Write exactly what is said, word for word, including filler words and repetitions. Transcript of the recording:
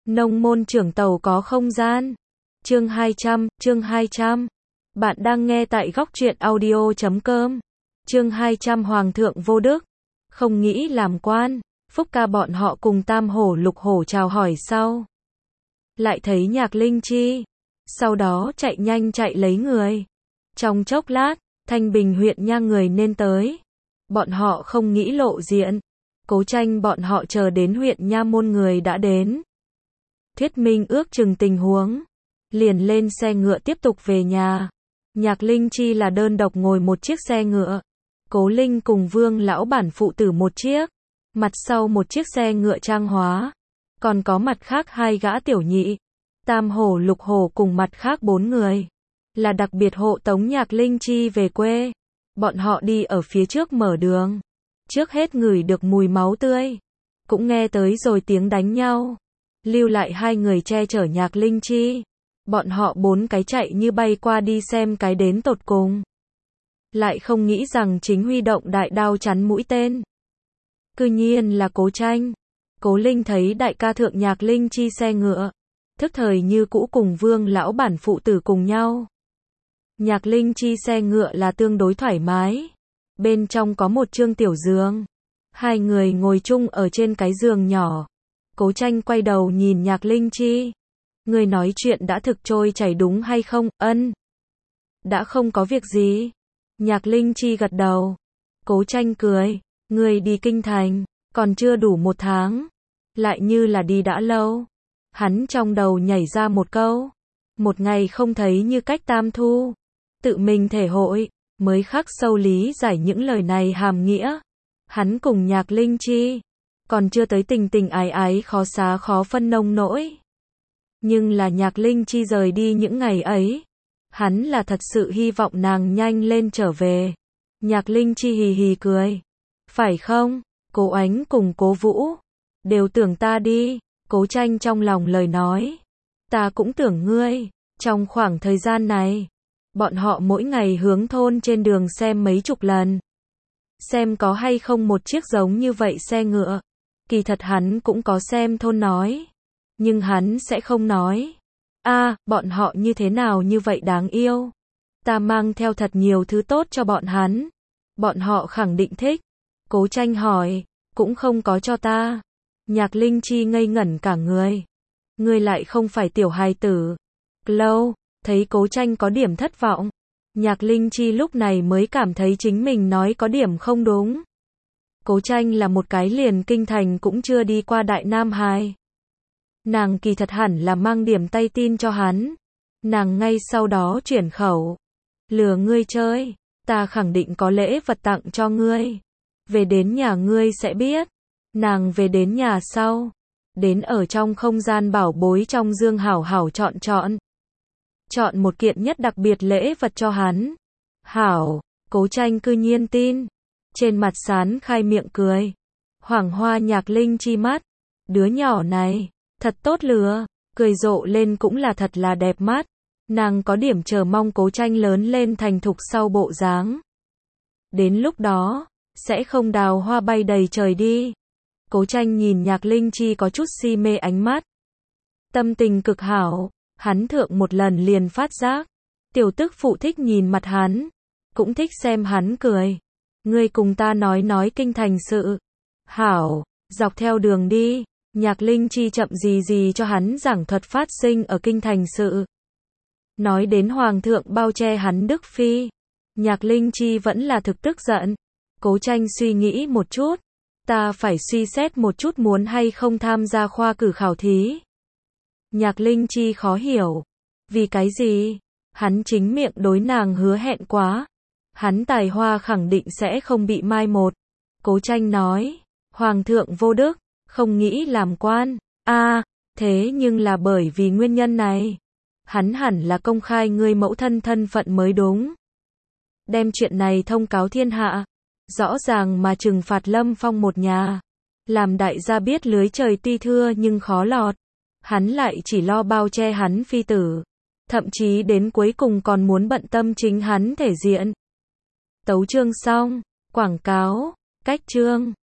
Nông môn trưởng tàu có không gian. Chương hai trăm, chương hai trăm. Bạn đang nghe tại góc truyện audio chấm com. Chương hai trăm Hoàng thượng vô đức, không nghĩ làm quan. Phúc ca bọn họ cùng Tam Hổ Lục Hổ chào hỏi sau. Lại thấy Nhạc Linh Chi. Sau đó chạy nhanh chạy lấy người. Trong chốc lát, Thanh Bình huyện nha người nên tới. Bọn họ không nghĩ lộ diện. Cố Tranh bọn họ chờ đến huyện nha môn người đã đến. Thuyết minh ước chừng tình huống. Liền lên xe ngựa tiếp tục về nhà. Nhạc Linh Chi là đơn độc ngồi một chiếc xe ngựa. Cố Linh cùng Vương lão bản phụ tử một chiếc. Mặt sau một chiếc xe ngựa trang hóa. Còn có mặt khác hai gã tiểu nhị. Tam Hổ Lục Hổ cùng mặt khác bốn người. Là đặc biệt hộ tống Nhạc Linh Chi về quê. Bọn họ đi ở phía trước mở đường. Trước hết ngửi được mùi máu tươi. Cũng nghe tới rồi tiếng đánh nhau. Lưu lại hai người che chở Nhạc Linh Chi. Bọn họ bốn cái chạy như bay qua đi xem cái đến tột cùng. Lại không nghĩ rằng chính huy động đại đao chắn mũi tên. Cư nhiên là Cố Tranh. Cố Linh thấy đại ca thượng Nhạc Linh Chi xe ngựa. Thức thời như cũ cùng Vương lão bản phụ tử cùng nhau. Nhạc Linh Chi xe ngựa là tương đối thoải mái. Bên trong có một trương tiểu giường. Hai người ngồi chung ở trên cái giường nhỏ. Cố Tranh quay đầu nhìn Nhạc Linh Chi. Người nói chuyện đã thực trôi chảy đúng hay không? Ân. Đã không có việc gì. Nhạc Linh Chi gật đầu. Cố Tranh cười. Người đi kinh thành. Còn chưa đủ một tháng. Lại như là đi đã lâu. Hắn trong đầu nhảy ra một câu. Một ngày không thấy như cách tam thu. Tự mình thể hội. Mới khắc sâu lý giải những lời này hàm nghĩa. Hắn cùng Nhạc Linh Chi. Còn chưa tới tình tình ái ái khó xá khó phân nông nỗi. Nhưng là Nhạc Linh Chi rời đi những ngày ấy. Hắn là thật sự hy vọng nàng nhanh lên trở về. Nhạc Linh Chi hì hì cười. Phải không? Cố Ánh cùng Cố Vũ. Đều tưởng ta đi. Cố Tranh trong lòng lời nói. Ta cũng tưởng ngươi. Trong khoảng thời gian này. Bọn họ mỗi ngày hướng thôn trên đường xem mấy chục lần. Xem có hay không một chiếc giống như vậy xe ngựa. Kỳ thật hắn cũng có xem thôn nói. Nhưng hắn sẽ không nói. A, à, bọn họ như thế nào như vậy đáng yêu. Ta mang theo thật nhiều thứ tốt cho bọn hắn. Bọn họ khẳng định thích. Cố Tranh hỏi. Cũng không có cho ta. Nhạc Linh Chi ngây ngẩn cả người. Ngươi lại không phải tiểu hài tử. Lâu. Thấy Cố Tranh có điểm thất vọng. Nhạc Linh Chi lúc này mới cảm thấy chính mình nói có điểm không đúng. Cố Tranh là một cái liền kinh thành cũng chưa đi qua Đại Nam Hải. Nàng kỳ thật hẳn là mang điểm tay tin cho hắn. Nàng ngay sau đó chuyển khẩu. Lừa ngươi chơi. Ta khẳng định có lễ vật tặng cho ngươi. Về đến nhà ngươi sẽ biết. Nàng về đến nhà sau. Đến ở trong không gian bảo bối trong dương hảo hảo chọn chọn. Chọn một kiện nhất đặc biệt lễ vật cho hắn. Hảo. Cố Tranh cư nhiên tin. Trên mặt sán khai miệng cười. Hoàng hoa Nhạc Linh Chi mắt. Đứa nhỏ này. Thật tốt lừa. Cười rộ lên cũng là thật là đẹp mắt. Nàng có điểm chờ mong Cố Tranh lớn lên thành thục sau bộ dáng. Đến lúc đó. Sẽ không đào hoa bay đầy trời đi. Cố Tranh nhìn Nhạc Linh Chi có chút si mê ánh mắt. Tâm tình cực hảo. Hắn thượng một lần liền phát giác. Tiểu tức phụ thích nhìn mặt hắn. Cũng thích xem hắn cười. Ngươi cùng ta nói nói kinh thành sự. Hảo. Dọc theo đường đi. Nhạc Linh Chi chậm gì gì cho hắn giảng thuật phát sinh ở kinh thành sự. Nói đến Hoàng thượng bao che hắn Đức Phi. Nhạc Linh Chi vẫn là thực tức giận. Cố Tranh suy nghĩ một chút. Ta phải suy xét một chút muốn hay không tham gia khoa cử khảo thí. Nhạc Linh Chi khó hiểu. Vì cái gì? Hắn chính miệng đối nàng hứa hẹn quá. Hắn tài hoa khẳng định sẽ không bị mai một. Cố Tranh nói. Hoàng thượng vô đức. Không nghĩ làm quan. A, à, thế nhưng là bởi vì nguyên nhân này. Hắn hẳn là công khai ngươi mẫu thân thân phận mới đúng. Đem chuyện này thông cáo thiên hạ. Rõ ràng mà trừng phạt Lâm Phong một nhà. Làm đại gia biết lưới trời tuy thưa nhưng khó lọt. Hắn lại chỉ lo bao che hắn phi tử. Thậm chí đến cuối cùng còn muốn bận tâm chính hắn thể diện. Tấu chương xong. Quảng cáo. Cách chương.